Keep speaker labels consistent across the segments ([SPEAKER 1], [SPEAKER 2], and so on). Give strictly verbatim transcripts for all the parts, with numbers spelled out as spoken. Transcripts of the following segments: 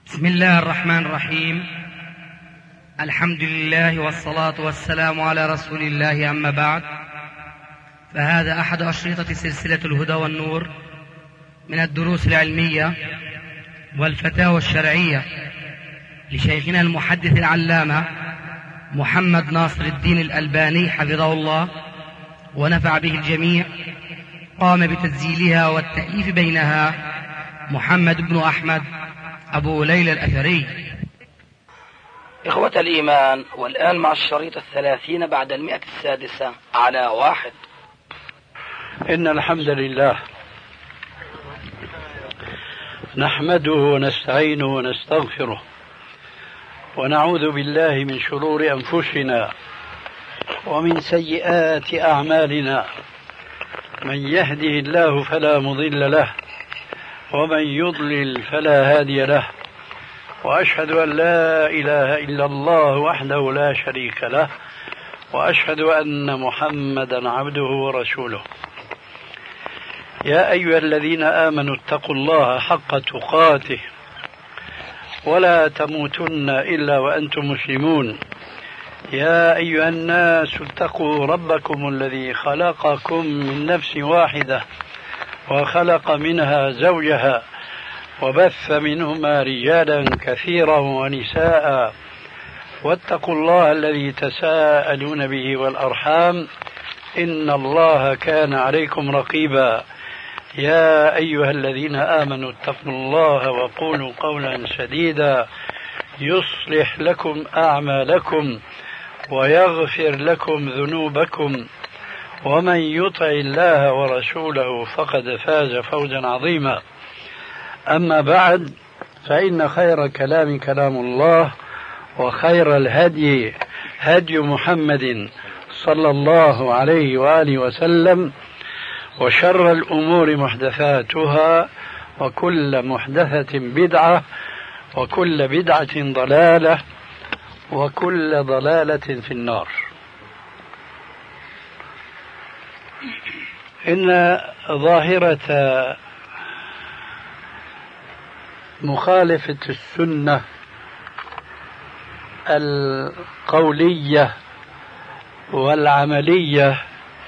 [SPEAKER 1] بسم الله الرحمن الرحيم. الحمد لله والصلاة والسلام على رسول الله، أما بعد، فهذا أحد أشرطة سلسلة الهدى والنور من الدروس العلمية والفتاوى الشرعية لشيخنا المحدث العلامة محمد ناصر الدين الألباني حفظه الله ونفع به الجميع. قام بتسجيلها والتأليف بينها محمد بن أحمد أبو ليلى الأثري.
[SPEAKER 2] إخوة الإيمان، والآن مع الشريط الثلاثين بعد المئة السادسة على واحد.
[SPEAKER 3] إن الحمد لله نحمده ونستعينه ونستغفره ونعوذ بالله من شرور أنفسنا ومن سيئات أعمالنا. من يهده الله فلا مضل له ومن يضلل فلا هادي له، وأشهد أن لا إله إلا الله وحده لا شريك له، وأشهد أن محمدا عبده ورسوله. يا أيها الذين آمنوا اتقوا الله حق تقاته ولا تموتن إلا وأنتم مسلمون. يا أيها الناس اتقوا ربكم الذي خلقكم من نفس واحدة وخلق منها زوجها وبث منهما رجالا كثيرا ونساء، واتقوا الله الذي تساءلون به والأرحام إن الله كان عليكم رقيبا. يا أيها الذين آمنوا اتقوا الله وقولوا قولا سديدا يصلح لكم أعمالكم ويغفر لكم ذنوبكم، ومن يطع الله ورسوله فقد فاز فوزا عظيما. أما بعد، فإن خير كلام كلام الله، وخير الهدي هدي محمد صلى الله عليه وآله وسلم، وشر الأمور محدثاتها، وكل محدثة بدعة، وكل بدعة ضلالة، وكل ضلالة في النار. إن ظاهرة مخالفة السنة القولية والعملية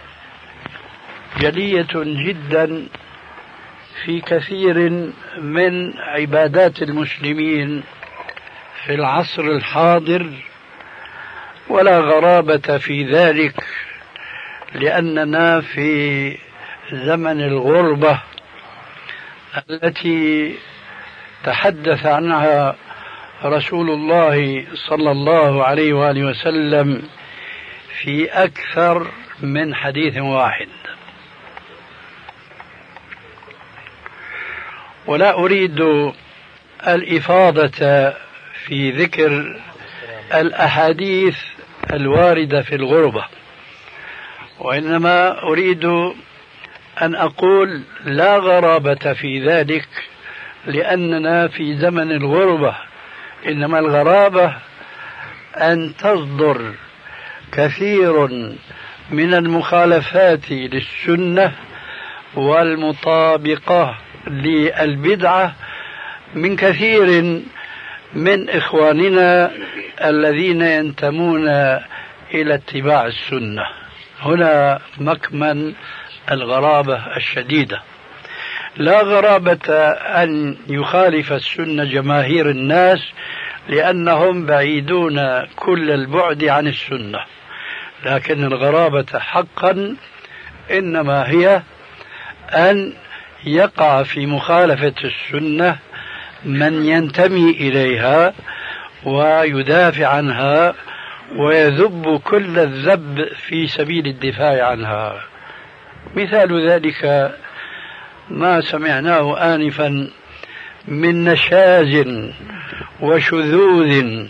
[SPEAKER 3] جلية جدا في كثير من عبادات المسلمين في العصر الحاضر، ولا غرابة في ذلك، لأننا في زمن الغربة التي تحدث عنها رسول الله صلى الله عليه وآله وسلم في أكثر من حديث واحد. ولا أريد الإفاضة في ذكر الأحاديث الواردة في الغربة، وإنما أريد أن أقول لا غرابة في ذلك، لأننا في زمن الغربة. إنما الغرابة أن تصدر كثير من المخالفات للسنة والمطابقة للبدعة من كثير من إخواننا الذين ينتمون إلى اتباع السنة. هنا مكمن الغرابة الشديدة. لا غرابة أن يخالف السنة جماهير الناس، لأنهم بعيدون كل البعد عن السنة، لكن الغرابة حقا إنما هي أن يقع في مخالفة السنة من ينتمي إليها ويدافع عنها ويذب كل الذب في سبيل الدفاع عنها. مثال ذلك ما سمعناه آنفا من نشاز وشذوذ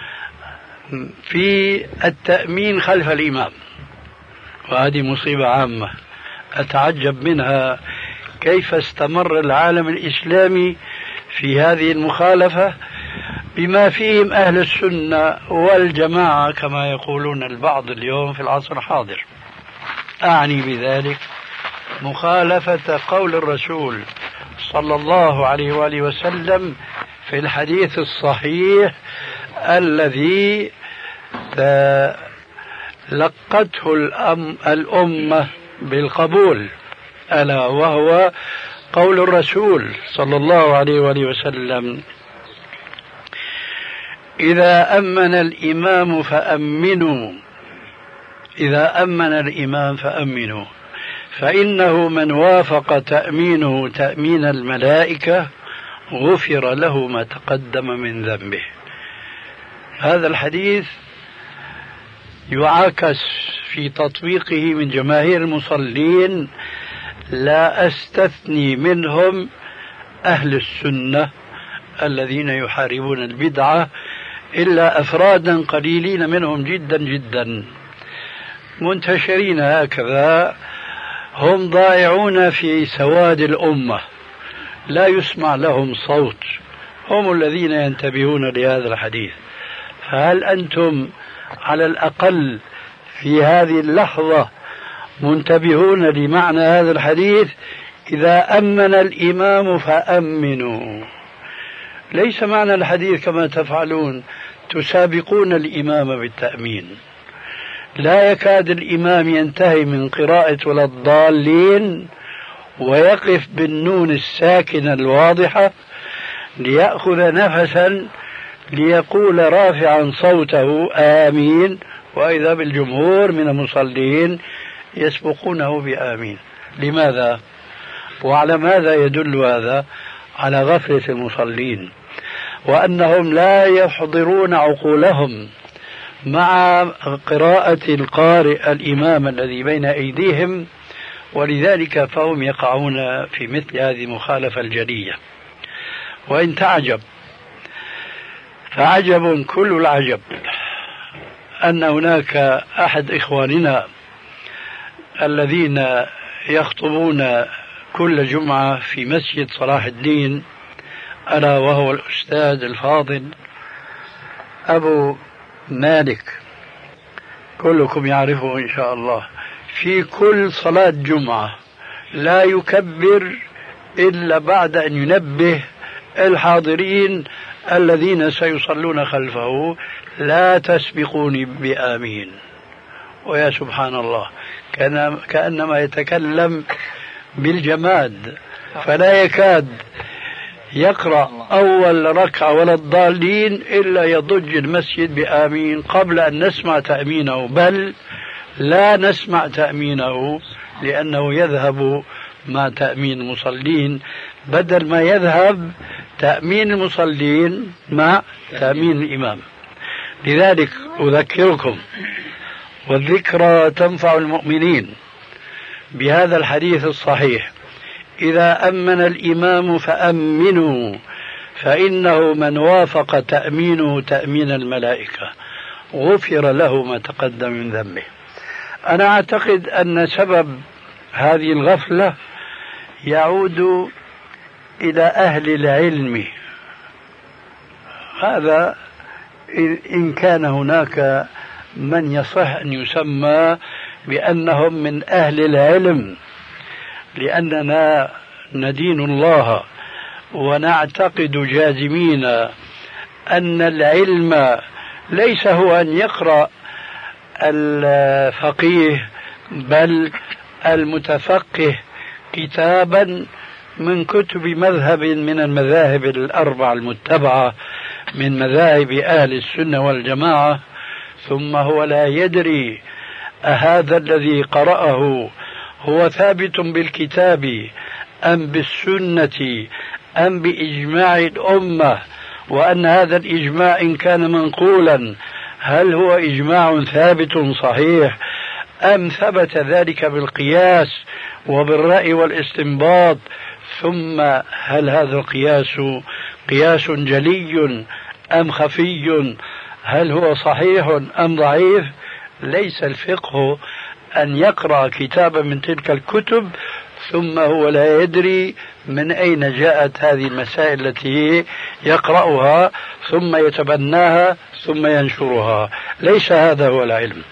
[SPEAKER 3] في التأمين خلف الإمام، وهذه مصيبة عامة أتعجب منها كيف استمر العالم الإسلامي في هذه المخالفة بما فيهم أهل السنة والجماعة كما يقولون البعض اليوم في العصر الحاضر. أعني بذلك مخالفة قول الرسول صلى الله عليه وآله وسلم في الحديث الصحيح الذي لقته الأم الأمة بالقبول، ألا وهو قول الرسول صلى الله عليه وآله وسلم: إذا أمن الإمام فأمنوا إذا أمن الإمام فأمنوا فإنه من وافق تأمينه تأمين الملائكة غفر له ما تقدم من ذنبه. هذا الحديث يعاكس في تطبيقه من جماهير المصلين، لا أستثني منهم أهل السنة الذين يحاربون البدعة إلا أفرادا قليلين منهم جدا جدا منتشرين هكذا، هم ضائعون في سواد الأمة لا يسمع لهم صوت، هم الذين ينتبهون لهذا الحديث. فهل أنتم على الأقل في هذه اللحظة منتبهون لمعنى هذا الحديث؟ إذا أمن الإمام فأمنوا، ليس معنى الحديث كما تفعلون تسابقون الإمام بالتأمين. لا يكاد الإمام ينتهي من قراءة ولا الضالين ويقف بالنون الساكنة الواضحة ليأخذ نفسا ليقول رافعا صوته آمين، وإذا بالجمهور من المصلين يسبقونه بآمين. لماذا؟ وعلى ماذا يدل هذا؟ على غفلة المصلين، وأنهم لا يحضرون عقولهم مع قراءة القارئ الإمام الذي بين أيديهم، ولذلك فهم يقعون في مثل هذه المخالفة الجلية. وإن تعجب فعجب كل العجب أن هناك أحد إخواننا الذين يخطبون كل جمعة في مسجد صلاح الدين، ألا وهو الأستاذ الفاضل أبو مالك، كلكم يعرفه إن شاء الله، في كل صلاة جمعة لا يكبر إلا بعد أن ينبه الحاضرين الذين سيصلون خلفه: لا تسبقوني بآمين. ويا سبحان الله، كان كأنما يتكلم بالجماد، فلا يكاد يقرأ أول ركعة ولا الضالين إلا يضج المسجد بآمين قبل أن نسمع تأمينه، بل لا نسمع تأمينه لأنه يذهب مع تأمين المصلين بدل ما يذهب تأمين المصلين مع تأمين الإمام. لذلك أذكركم، والذكرى تنفع المؤمنين، بهذا الحديث الصحيح: إذا أمن الإمام فأمنوا فإنه من وافق تأمينه تأمين الملائكة غفر له ما تقدم من ذنبه. أنا أعتقد أن سبب هذه الغفلة يعود إلى أهل العلم، هذا إن كان هناك من يصح أن يسمى بأنهم من أهل العلم، لأننا ندين الله ونعتقد جازمين أن العلم ليس هو أن يقرأ الفقيه بل المتفقه كتابا من كتب مذهب من المذاهب الأربع المتبعة من مذاهب أهل السنة والجماعة، ثم هو لا يدري أهذا الذي قرأه هو ثابت بالكتاب أم بالسنة أم بإجماع الأمة، وأن هذا الإجماع إن كان منقولا هل هو إجماع ثابت صحيح أم ثبت ذلك بالقياس وبالرأي والاستنباط، ثم هل هذا القياس قياس جلي أم خفي، هل هو صحيح أم ضعيف. ليس الفقه أن يقرأ كتابا من تلك الكتب ثم هو لا يدري من أين جاءت هذه المسائل التي يقرأها ثم يتبناها ثم ينشرها. ليس هذا هو العلم.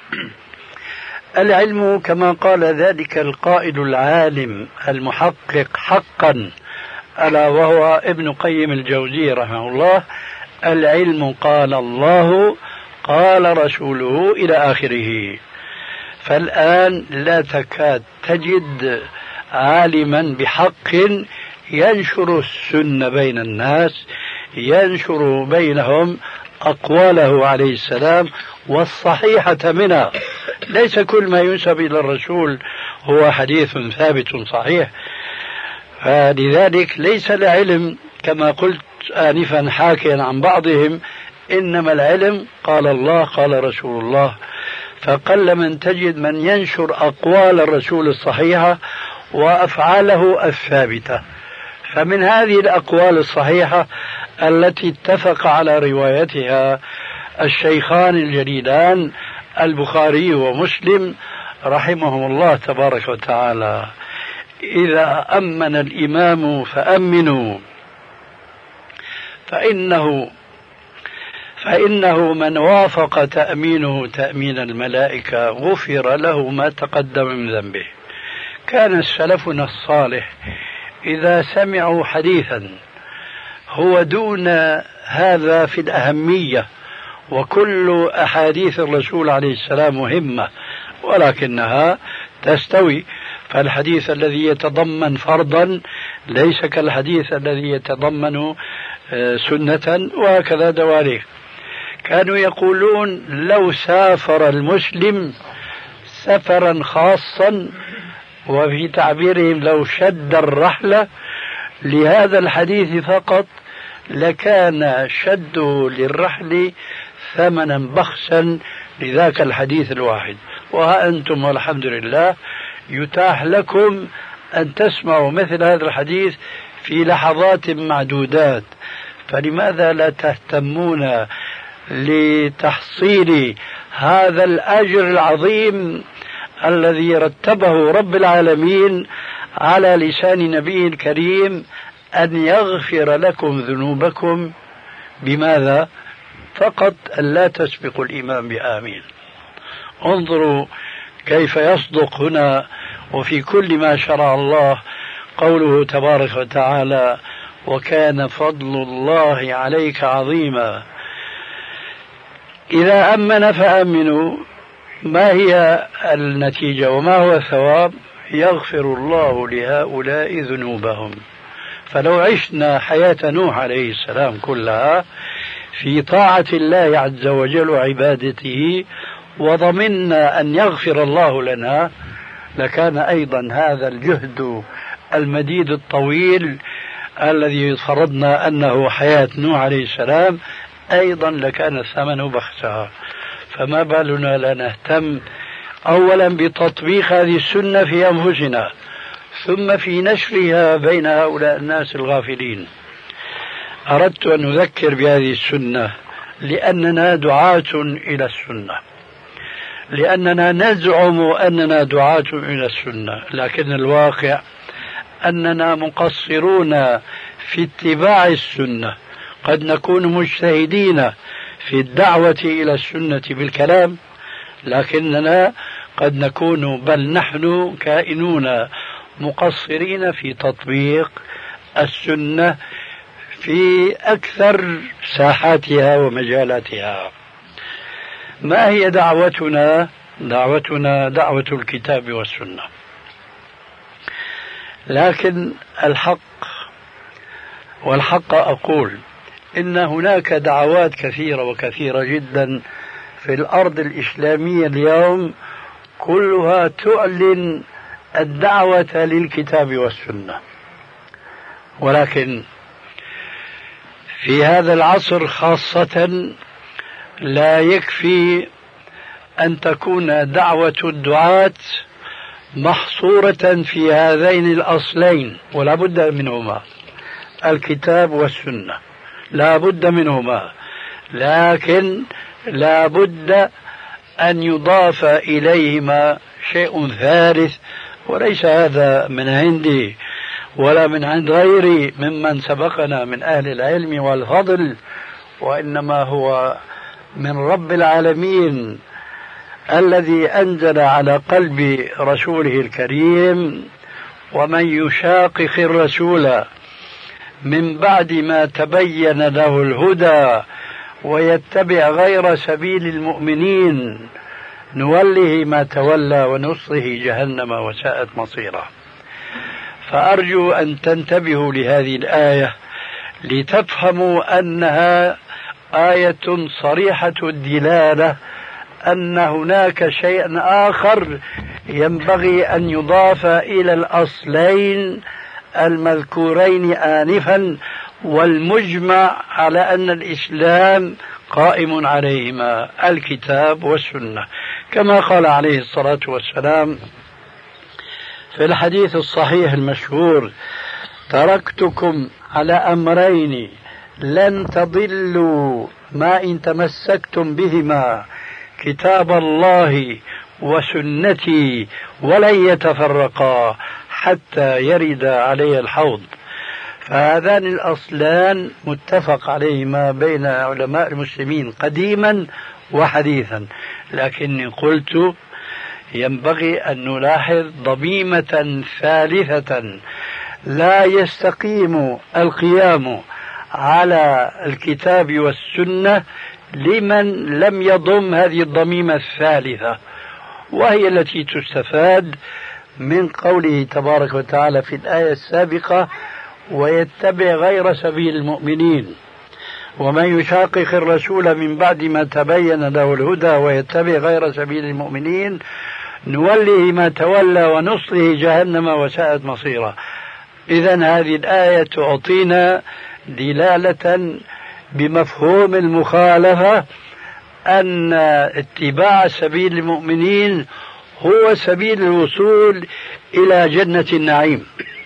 [SPEAKER 3] العلم كما قال ذلك القائل العالم المحقق حقا ألا وهو ابن قيم الجوزي رحمه الله: العلم قال الله قال رسوله إلى آخره. فالآن لا تكاد تجد عالما بحق ينشر السنة بين الناس، ينشر بينهم أقواله عليه السلام والصحيحة منها. ليس كل ما ينسب إلى الرسول هو حديث ثابت صحيح. فلذلك ليس العلم كما قلت آنفا حاكيا عن بعضهم، إنما العلم قال الله قال رسول الله. فقل من تجد من ينشر أقوال الرسول الصحيحة وأفعاله الثابتة. فمن هذه الأقوال الصحيحة التي اتفق على روايتها الشيخان الجليلان البخاري ومسلم رحمهم الله تبارك وتعالى: إذا أمن الإمام فأمنوا فإنه فإنه من وافق تأمينه تأمين الملائكة غفر له ما تقدم من ذنبه. كان سلفنا الصالح إذا سمعوا حديثا هو دون هذا في الأهمية، وكل أحاديث الرسول عليه السلام مهمة ولكنها تستوي، فالحديث الذي يتضمن فرضا ليس كالحديث الذي يتضمن سنة، وهكذا دواليه. كانوا يقولون: لو سافر المسلم سفرا خاصا، وفي تعبيرهم لو شد الرحلة لهذا الحديث فقط لكان شده للرحل ثمنا بخسا لذاك الحديث الواحد. وها أنتم والحمد لله يتاح لكم أن تسمعوا مثل هذا الحديث في لحظات معدودات، فلماذا لا تهتمون لتحصيل هذا الأجر العظيم الذي رتبه رب العالمين على لسان نبيه الكريم أن يغفر لكم ذنوبكم؟ بماذا؟ فقط أن لا تسبقوا الإمام بآمين. انظروا كيف يصدق هنا وفي كل ما شرع الله قوله تبارك وتعالى: وكان فضل الله عليك عظيما. إذا أمن فأمنوا، ما هي النتيجة وما هو الثواب؟ يغفر الله لهؤلاء ذنوبهم. فلو عشنا حياة نوح عليه السلام كلها في طاعة الله عز وجل وعبادته وضمنا أن يغفر الله لنا، لكان أيضا هذا الجهد المديد الطويل الذي فرضنا أنه حياة نوح عليه السلام أيضا لكان الثمن بخسها. فما بالنا لا نهتم أولا بتطبيق هذه السنة في أنفسنا، ثم في نشرها بين هؤلاء الناس الغافلين. أردت أن أذكر بهذه السنة لأننا دعاة إلى السنة، لأننا نزعم أننا دعاة إلى السنة، لكن الواقع أننا مقصرون في اتباع السنة. قد نكون مجتهدين في الدعوة إلى السنة بالكلام، لكننا قد نكون بل نحن كائنون مقصرين في تطبيق السنة في أكثر ساحاتها ومجالاتها. ما هي دعوتنا؟ دعوتنا دعوة الكتاب والسنة. لكن الحق والحق أقول إن هناك دعوات كثيرة وكثيرة جدا في الأرض الإسلامية اليوم كلها تعلن الدعوة للكتاب والسنة، ولكن في هذا العصر خاصة لا يكفي أن تكون دعوة الدعاة محصورة في هذين الأصلين، ولا بد منهما، الكتاب والسنة، لا بد منهما، لكن لا بد أن يضاف إليهما شيء ثالث، وليس هذا من عندي ولا من عند غيري ممن سبقنا من أهل العلم والفضل، وإنما هو من رب العالمين الذي أنزل على قلب رسوله الكريم: ومن يشاقق الرسول من بعد ما تبين له الهدى ويتبع غير سبيل المؤمنين نوله ما تولى ونصره جهنم وساءت مصيره. فأرجو أن تنتبهوا لهذه الآية لتفهموا أنها آية صريحة الدلالة أن هناك شيء آخر ينبغي أن يضاف إلى الأصلين المذكورين آنفا، والمجمع على أن الإسلام قائم عليهما الكتاب والسنة، كما قال عليه الصلاة والسلام في الحديث الصحيح المشهور: تركتكم على أمرين لن تضلوا ما إن تمسكتم بهما، كتاب الله وسنتي، ولن يتفرقا حتى يرد علي الحوض. فهذان الأصلان متفق عليهما بين علماء المسلمين قديما وحديثا، لكني قلت ينبغي أن نلاحظ ضميمة ثالثة لا يستقيم القيام على الكتاب والسنة لمن لم يضم هذه الضميمة الثالثة، وهي التي تستفاد من قوله تبارك وتعالى في الآية السابقة: ويتبع غير سبيل المؤمنين. ومن يشاقق الرسول من بعد ما تبين له الهدى ويتبع غير سبيل المؤمنين نوله ما تولى ونصره جهنم وساءت مصيره. إذن هذه الآية تعطينا دلالة بمفهوم المخالفة أن اتباع سبيل المؤمنين هو سبيل الوصول إلى جنة النعيم،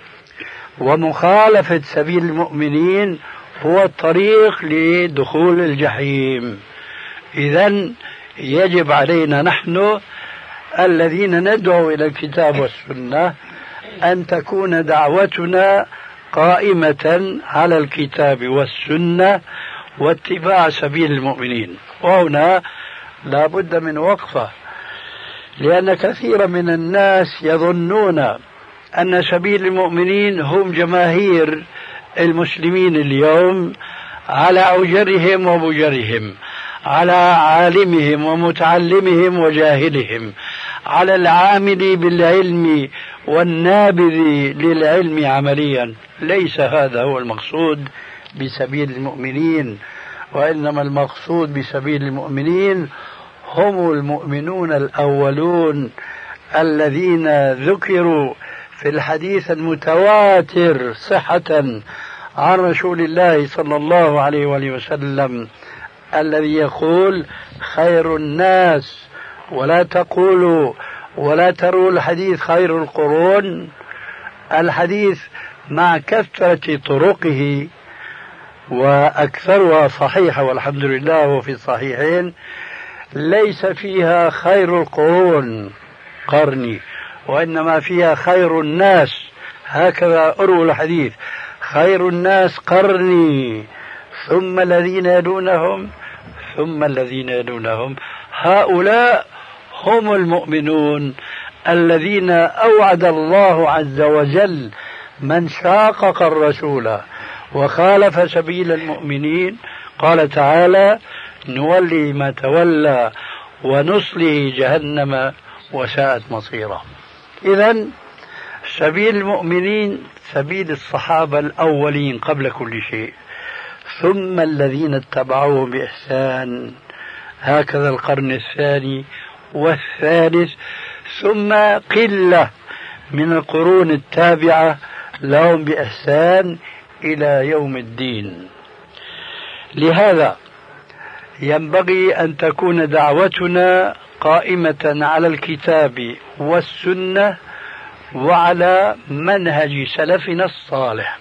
[SPEAKER 3] ومخالفة سبيل المؤمنين هو الطريق لدخول الجحيم. إذن يجب علينا نحن الذين ندعو إلى الكتاب والسنة أن تكون دعوتنا قائمة على الكتاب والسنة واتباع سبيل المؤمنين. وهنا لا بد من وقفة، لأن كثيرا من الناس يظنون أن سبيل المؤمنين هم جماهير المسلمين اليوم على أجرهم وبجرهم، على عالمهم ومتعلمهم وجاهلهم، على العامل بالعلم والنابذ للعلم عمليا. ليس هذا هو المقصود بسبيل المؤمنين، وإنما المقصود بسبيل المؤمنين هم المؤمنون الأولون الذين ذكروا في الحديث المتواتر صحة عن رسول الله صلى الله عليه وآله وسلم الذي يقول: خير الناس، ولا تقولوا ولا تروا الحديث خير القرون. الحديث مع كثرة طرقه وأكثرها صحيحة والحمد لله وفي الصحيحين ليس فيها خير القرون قرني، وإنما فيها خير الناس. هكذا أروى الحديث: خير الناس قرني ثم الذين يلونهم ثم الذين يلونهم. هؤلاء هم المؤمنون الذين أوعد الله عز وجل من شاقق الرسول وخالف سبيل المؤمنين. قال تعالى: نولي ما تولى ونصله جهنم وساءت مصيره. إذن سبيل المؤمنين سبيل الصحابة الأولين قبل كل شيء، ثم الذين اتبعوه بإحسان، هكذا القرن الثاني والثالث، ثم قلة من القرون التابعة لهم بإحسان إلى يوم الدين. لهذا ينبغي أن تكون دعوتنا قائمة على الكتاب والسنة وعلى منهج سلفنا الصالح.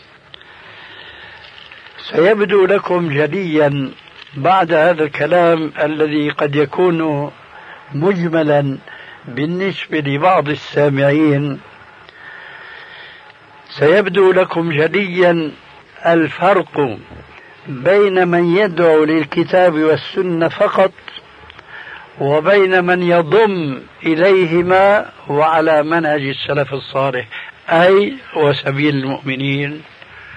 [SPEAKER 3] سيبدو لكم جليا بعد هذا الكلام الذي قد يكون مجملا بالنسبة لبعض السامعين، سيبدو لكم جليا الفرق بين من يدعو للكتاب والسنة فقط وبين من يضم إليهما وعلى منهج السلف الصالح، أي وسبيل المؤمنين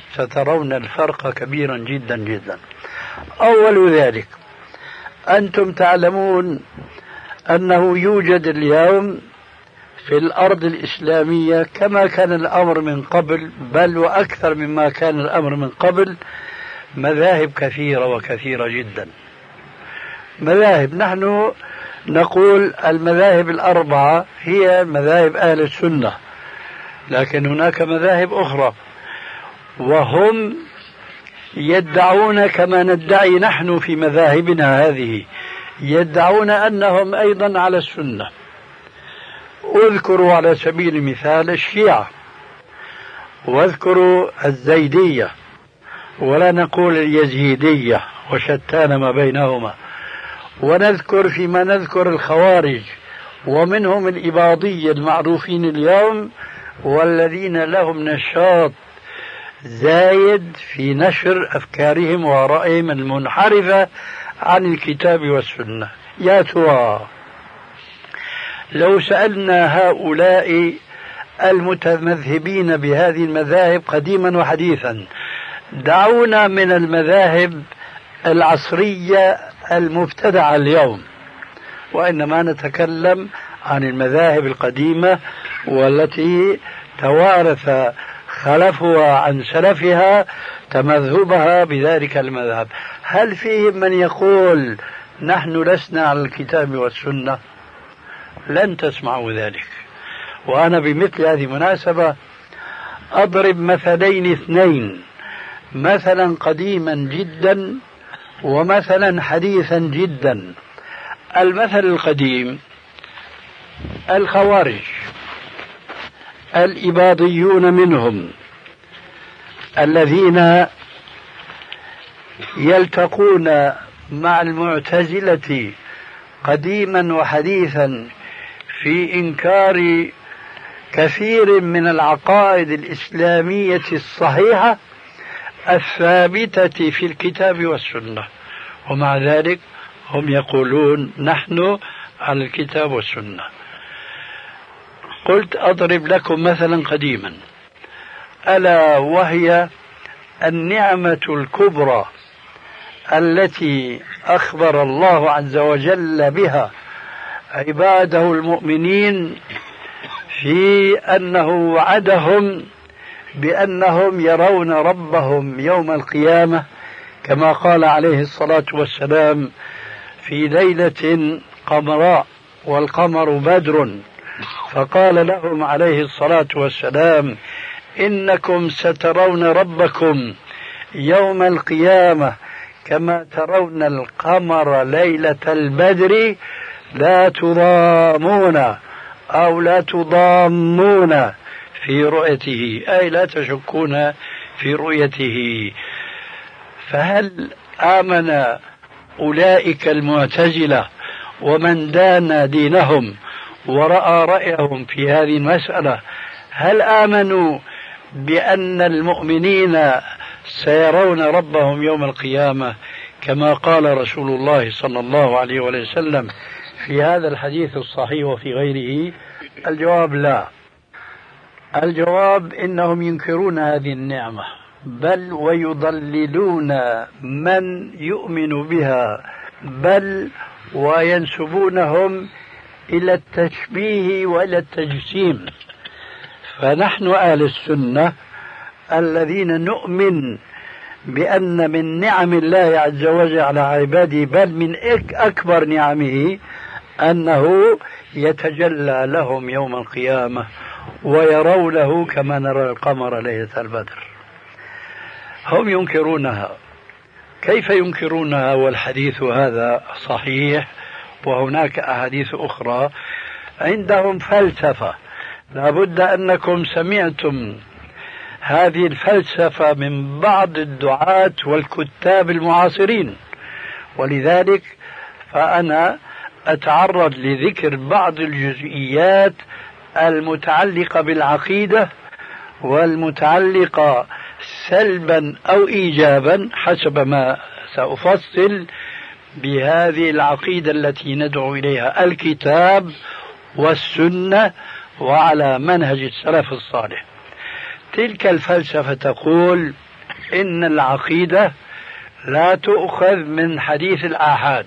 [SPEAKER 3] سترون الفرق كبيرا جدا جدا. أول ذلك أنتم تعلمون أنه يوجد اليوم في الأرض الإسلامية كما كان الأمر من قبل، بل وأكثر مما كان الأمر من قبل، مذاهب كثيرة وكثيرة جدا. مذاهب، نحن نقول المذاهب الأربعة هي مذاهب أهل السنة، لكن هناك مذاهب أخرى وهم يدعون كما ندعي نحن في مذاهبنا هذه، يدعون أنهم أيضا على السنة. اذكروا على سبيل المثال الشيعة، واذكروا الزيدية، ولا نقول اليزيدية وشتان ما بينهما، ونذكر فيما نذكر الخوارج، ومنهم الإباضية المعروفين اليوم، والذين لهم نشاط زايد في نشر أفكارهم وآرائهم المنحرفة عن الكتاب والسنة. يا ترى لو سألنا هؤلاء المتمذهبين بهذه المذاهب قديما وحديثا، دعونا من المذاهب العصرية المبتدعة اليوم، وإنما نتكلم عن المذاهب القديمة والتي توارث خلفها عن سلفها تمذهبها بذلك المذهب، هل فيهم من يقول نحن لسنا على الكتاب والسنة؟ لن تسمعوا ذلك. وأنا بمثل هذه المناسبة أضرب مثلين اثنين، مثلا قديما جدا ومثلا حديثا جدا. المثل القديم الخوارج، الإباضيون منهم الذين يلتقون مع المعتزلة قديما وحديثا في إنكار كثير من العقائد الإسلامية الصحيحة الثابتة في الكتاب والسنة، ومع ذلك هم يقولون نحن على الكتاب والسنة. قلت أضرب لكم مثلا قديما، ألا وهي النعمة الكبرى التي أخبر الله عز وجل بها عباده المؤمنين، في أنه وعدهم بأنهم يرون ربهم يوم القيامة، كما قال عليه الصلاة والسلام في ليلة قمراء والقمر بدر، فقال لهم عليه الصلاة والسلام إنكم سترون ربكم يوم القيامة كما ترون القمر ليلة البدر لا تضامون أو لا تضامون في رؤيته، أي لا تشكون في رؤيته. فهل آمن أولئك المعتزلة ومن دان دينهم ورأى رأيهم في هذه المسألة، هل آمنوا بأن المؤمنين سيرون ربهم يوم القيامة كما قال رسول الله صلى الله عليه وسلم في هذا الحديث الصحيح وفي غيره؟ الجواب لا. الجواب إنهم ينكرون هذه النعمة، بل ويضللون من يؤمن بها، بل وينسبونهم إلى التشبيه وإلى التجسيم. فنحن أهل السنة الذين نؤمن بأن من نعم الله عز وجل على عباده، بل من أكبر نعمه، أنه يتجلى لهم يوم القيامة ويرونه كما نرى القمر ليلة البدر. هم ينكرونها. كيف ينكرونها والحديث هذا صحيح وهناك أحاديث أخرى؟ عندهم فلسفة، لابد أنكم سمعتم هذه الفلسفة من بعض الدعاة والكتاب المعاصرين، ولذلك فأنا أتعرض لذكر بعض الجزئيات المتعلقة بالعقيدة والمتعلقة سلبا أو إيجابا حسب ما سأفصل بهذه العقيدة التي ندعو إليها الكتاب والسنة وعلى منهج السلف الصالح. تلك الفلسفة تقول إن العقيدة لا تؤخذ من حديث الآحاد،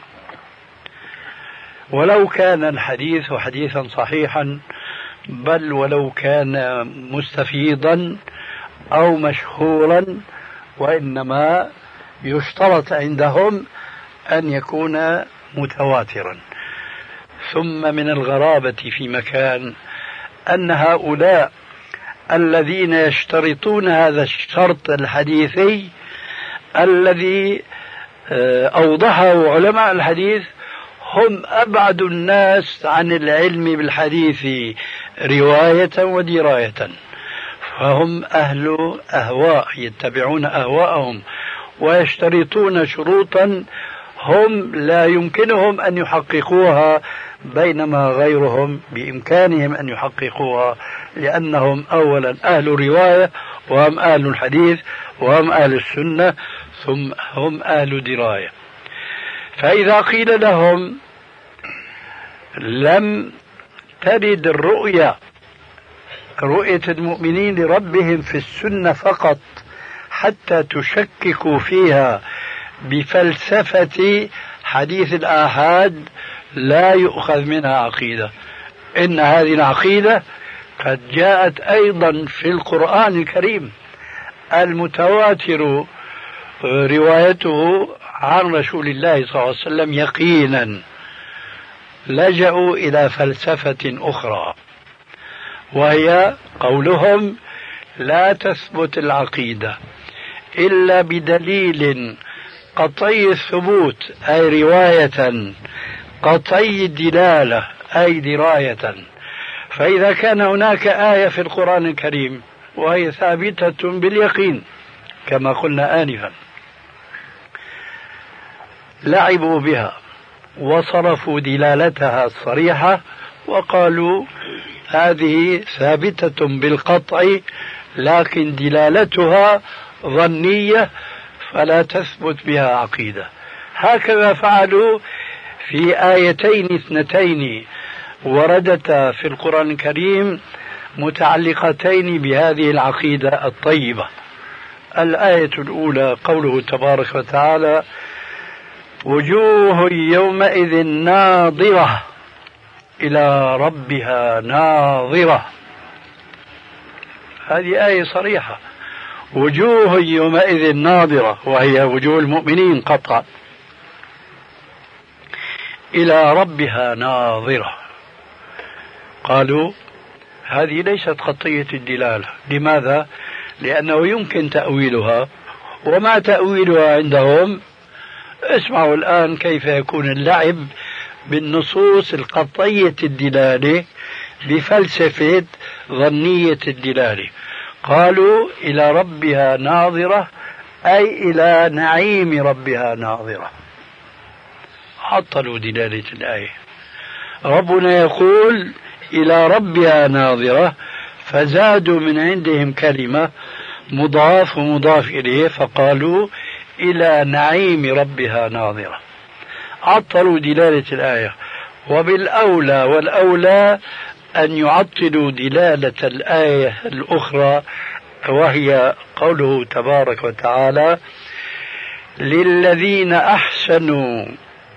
[SPEAKER 3] ولو كان الحديث حديثا صحيحا، بل ولو كان مستفيضا أو مشهورا، وإنما يشترط عندهم أن يكون متواترا. ثم من الغرابة في مكان أن هؤلاء الذين يشترطون هذا الشرط الحديثي الذي أوضحه علماء الحديث هم أبعد الناس عن العلم بالحديث رواية ودراية، فهم أهل أهواء يتبعون أهواءهم ويشترطون شروطا هم لا يمكنهم أن يحققوها، بينما غيرهم بإمكانهم أن يحققوها، لأنهم أولا أهل رواية وهم أهل الحديث وهم أهل السنة ثم هم أهل دراية. فإذا قيل لهم لم ترد الرؤيا رؤية المؤمنين لربهم في السنة فقط حتى تشككوا فيها بفلسفة حديث الآحاد، لا يؤخذ منها عقيدة. إن هذه العقيدة قد جاءت أيضا في القرآن الكريم المتواتر روايته عن رسول الله صلى الله عليه وسلم يقينا. لجأوا إلى فلسفة أخرى وهي قولهم لا تثبت العقيدة إلا بدليل قطعي الثبوت أي رواية، قطعي الدلالة أي دراية. فإذا كان هناك آية في القرآن الكريم وهي ثابتة باليقين كما قلنا آنفا، لعبوا بها وصرفوا دلالتها الصريحة وقالوا هذه ثابتة بالقطع لكن دلالتها ظنية فلا تثبت بها عقيدة. هكذا فعلوا في آيتين اثنتين وردتا في القرآن الكريم متعلقتين بهذه العقيدة الطيبة. الآية الأولى قوله تبارك وتعالى وجوه يومئذ ناظرة إلى ربها ناظرة، هذه آية صريحة، وجوه يومئذ ناظرة وهي وجوه المؤمنين قطعا، إلى ربها ناظرة. قالوا هذه ليست قطعية الدلالة. لماذا؟ لأنه يمكن تأويلها، وما تأويلها عندهم؟ اسمعوا الآن كيف يكون اللعب بالنصوص القطعية الدلالة بفلسفة ظنية الدلالة. قالوا إلى ربها ناظرة أي إلى نعيم ربها ناظرة، عطلوا دلالة الآية. ربنا يقول إلى ربها ناظرة، فزادوا من عندهم كلمة مضاف ومضاف إليه فقالوا إلى نعيم ربها ناظرة، عطلوا دلالة الآية. وبالأولى والأولى أن يعطلوا دلالة الآية الأخرى وهي قوله تبارك وتعالى للذين أحسنوا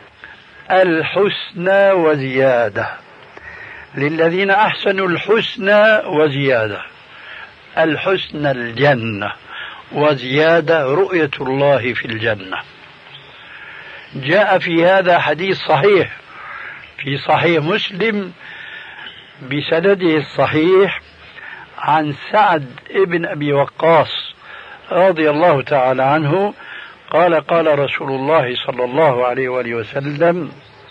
[SPEAKER 3] الحسنى وزيادة. للذين أحسنوا الحسنى وزيادة، الحسنى الجنة وزيادة رؤية الله في الجنة. جاء في هذا حديث صحيح في صحيح مسلم بسنده الصحيح عن سعد ابن أبي وقاص رضي الله تعالى عنه قال قال رسول الله صلى الله عليه وآله وسلم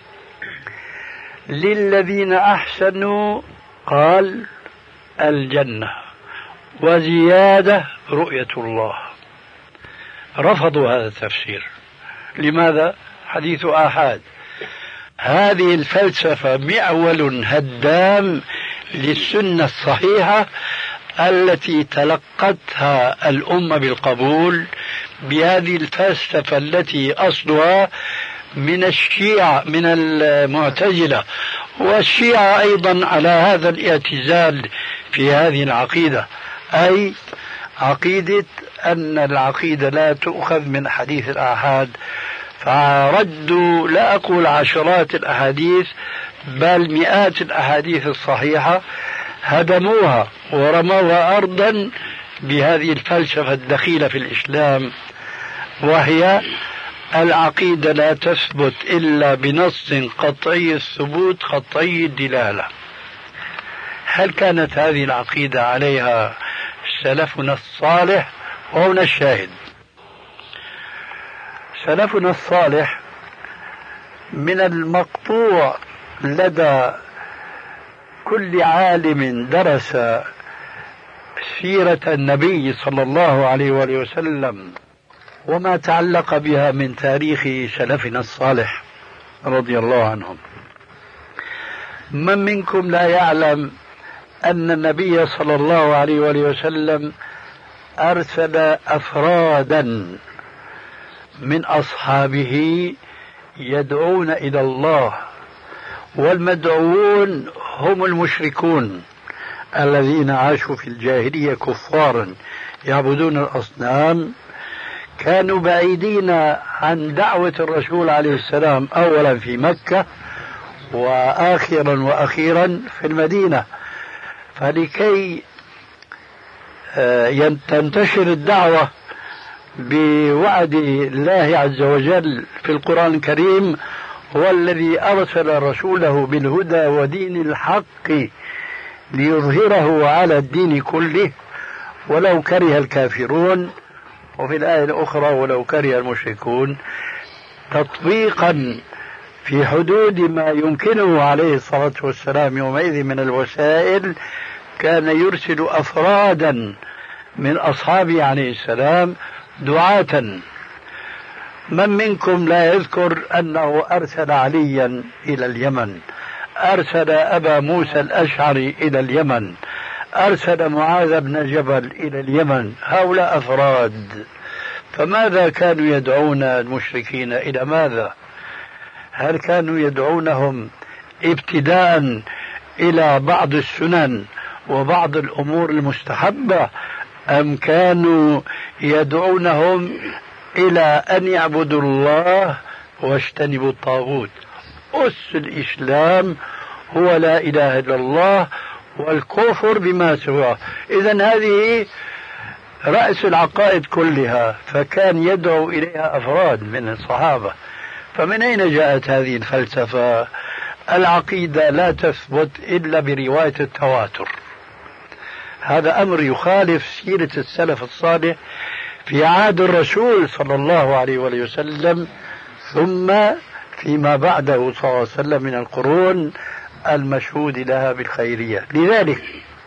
[SPEAKER 3] للذين أحسنوا قال الجنة وزيادة رؤية الله. رفضوا هذا التفسير. لماذا؟ حديث آحاد. هذه الفلسفة معول هدام للسنة الصحيحة التي تلقتها الأمة بالقبول بهذه الفلسفة التي أصلها من الشيعة من المعتزلة، والشيعة أيضا على هذا الاعتزال في هذه العقيدة، أي عقيدة أن العقيدة لا تؤخذ من حديث الآحاد، فردوا لا أقول عشرات الأحاديث بل مئات الأحاديث الصحيحة، هدموها ورموها أرضا بهذه الفلسفة الدخيلة في الإسلام، وهي العقيدة لا تثبت إلا بنص قطعي الثبوت قطعي الدلالة. هل كانت هذه العقيدة عليها سلفنا الصالح؟ وهنا الشاهد. سلفنا الصالح من المقطوع لدى كل عالم درس سيرة النبي صلى الله عليه وآله وسلم وما تعلق بها من تاريخ سلفنا الصالح رضي الله عنهم. من منكم لا يعلم أن النبي صلى الله عليه وآله وسلم أرسل أفرادا من أصحابه يدعون إلى الله، والمدعوون هم المشركون الذين عاشوا في الجاهلية كفارا يعبدون الأصنام، كانوا بعيدين عن دعوة الرسول عليه السلام أولا في مكة وآخرا وأخيرا في المدينة. فلكي تنتشر الدعوة بوعد الله عز وجل في القرآن الكريم، هو الذي أرسل رسوله بالهدى ودين الحق ليظهره على الدين كله ولو كره الكافرون، وفي الآية الأخرى ولو كره المشركون، تطبيقا في حدود ما يمكنه عليه الصلاة والسلام يومئذ من الوسائل. كان يرسل أفرادا من أصحابه عليه السلام دعاة. من منكم لا يذكر أنه أرسل عليا إلى اليمن، أرسل أبا موسى الأشعري إلى اليمن، أرسل معاذ بن جبل إلى اليمن؟ هؤلاء أفراد. فماذا كانوا يدعون المشركين إلى ماذا؟ هل كانوا يدعونهم ابتداء إلى بعض السنن وبعض الأمور المستحبة، أم كانوا يدعونهم إلى أن يعبدوا الله واجتنبوا الطاغوت؟ أس الإسلام هو لا إله إلا الله والكفر بما سواه. إذن هذه رأس العقائد كلها، فكان يدعو إليها أفراد من الصحابة. فمن أين جاءت هذه الفلسفة؟ العقيدة لا تثبت إلا برواية التواتر. هذا أمر يخالف سيرة السلف الصالح في عهد الرسول صلى الله عليه وسلم، ثم فيما بعده صلى الله عليه وسلم من القرون المشهود لها بالخيرية. لذلك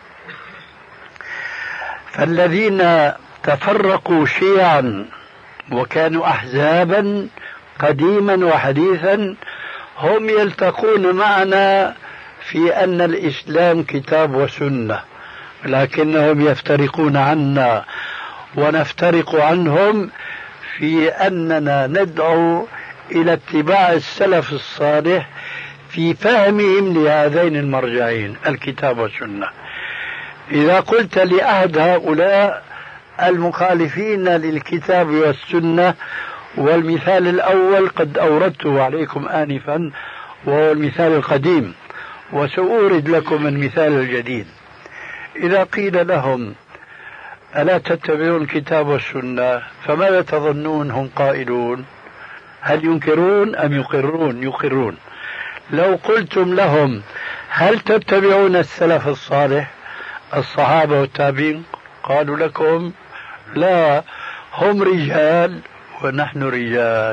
[SPEAKER 3] فالذين تفرقوا شيعا وكانوا أحزابا قديما وحديثا هم يلتقون معنا في أن الإسلام كتاب وسنة، لكنهم يفترقون عنا ونفترق عنهم في أننا ندعو إلى اتباع السلف الصالح في فهمهم لهذين المرجعين الكتاب والسنة. إذا قلت لأحد هؤلاء المخالفين للكتاب والسنة، والمثال الأول قد أوردته عليكم آنفا وهو المثال القديم، وسأورد لكم المثال الجديد. إذا قيل لهم ألا تتبعون الكتاب والسنة، فماذا تظنون هم قائلون؟ هل ينكرون أم يقرون؟ يقرون. لو قلتم لهم هل تتبعون السلف الصالح الصحابة والتابعين، قالوا لكم لا، هم رجال ونحن رجال.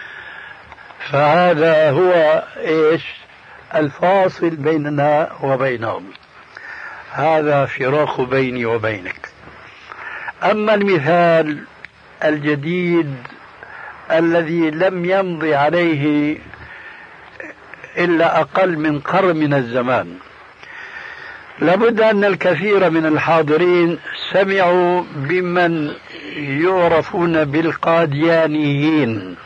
[SPEAKER 3] فهذا هو إيش الفاصل بيننا وبينهم، هذا فراق بيني وبينك. أما المثال الجديد الذي لم يمضي عليه إلا أقل من قرن من الزمان، لابد أن الكثير من الحاضرين سمعوا بمن يعرفون بالقاديانيين.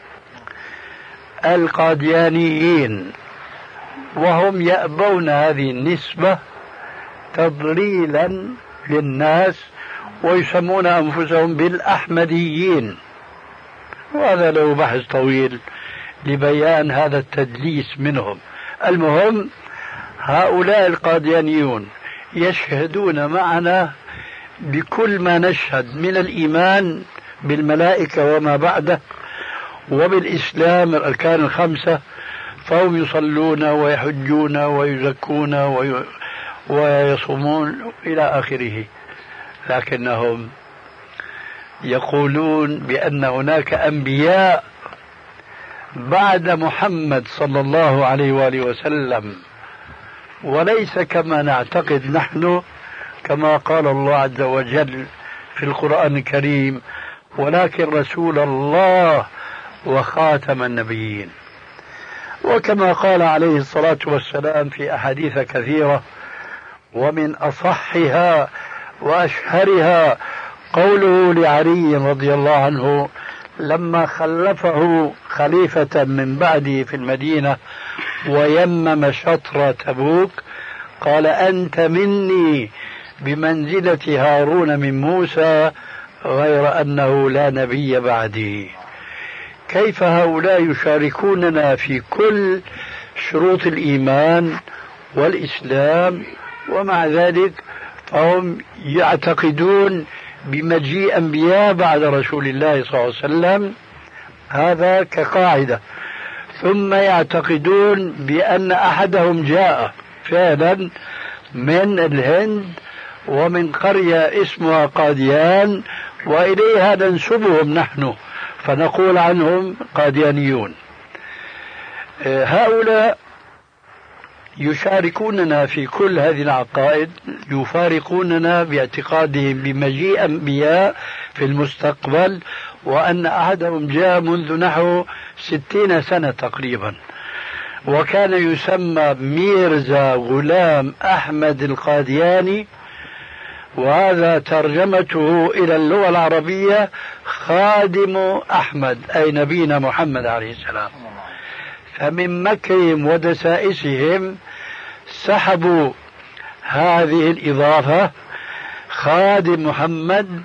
[SPEAKER 3] القاديانيين وهم يأبون هذه النسبة تضليلا للناس ويسمون أنفسهم بالأحمديين، وهذا له بحث طويل لبيان هذا التدليس منهم. المهم هؤلاء القاديانيون يشهدون معنا بكل ما نشهد من الإيمان بالملائكة وما بعده وبالإسلام الأركان الخمسة، فهم يصلون ويحجون ويزكون وي... ويصومون إلى آخره، لكنهم يقولون بأن هناك أنبياء بعد محمد صلى الله عليه وآله وسلم، وليس كما نعتقد نحن كما قال الله عز وجل في القرآن الكريم ولكن رسول الله وخاتم النبيين. وكما قال عليه الصلاة والسلام في أحاديث كثيرة، ومن أصحها وأشهرها قوله لعلي رضي الله عنه لما خلفه خليفة من بعده في المدينة ويمم شطر تبوك، قال أنت مني بمنزلة هارون من موسى غير أنه لا نبي بعدي. كيف هؤلاء يشاركوننا في كل شروط الإيمان والإسلام، ومع ذلك فهم يعتقدون بمجيء أنبياء بعد رسول الله صلى الله عليه وسلم، هذا كقاعدة. ثم يعتقدون بأن أحدهم جاء فعلا من الهند ومن قرية اسمها قاديان، وإليها ننسبهم نحن فنقول عنهم قاديانيون. هؤلاء يشاركوننا في كل هذه العقائد، يفارقوننا باعتقادهم بمجيء أنبياء في المستقبل، وأن أحدهم جاء منذ نحو ستين سنة تقريبا، وكان يسمى ميرزا غلام أحمد القادياني، وهذا ترجمته إلى اللغة العربية خادم أحمد أي نبينا محمد عليه السلام. فمن مكرهم ودسائسهم سحبوا هذه الإضافة خادم محمد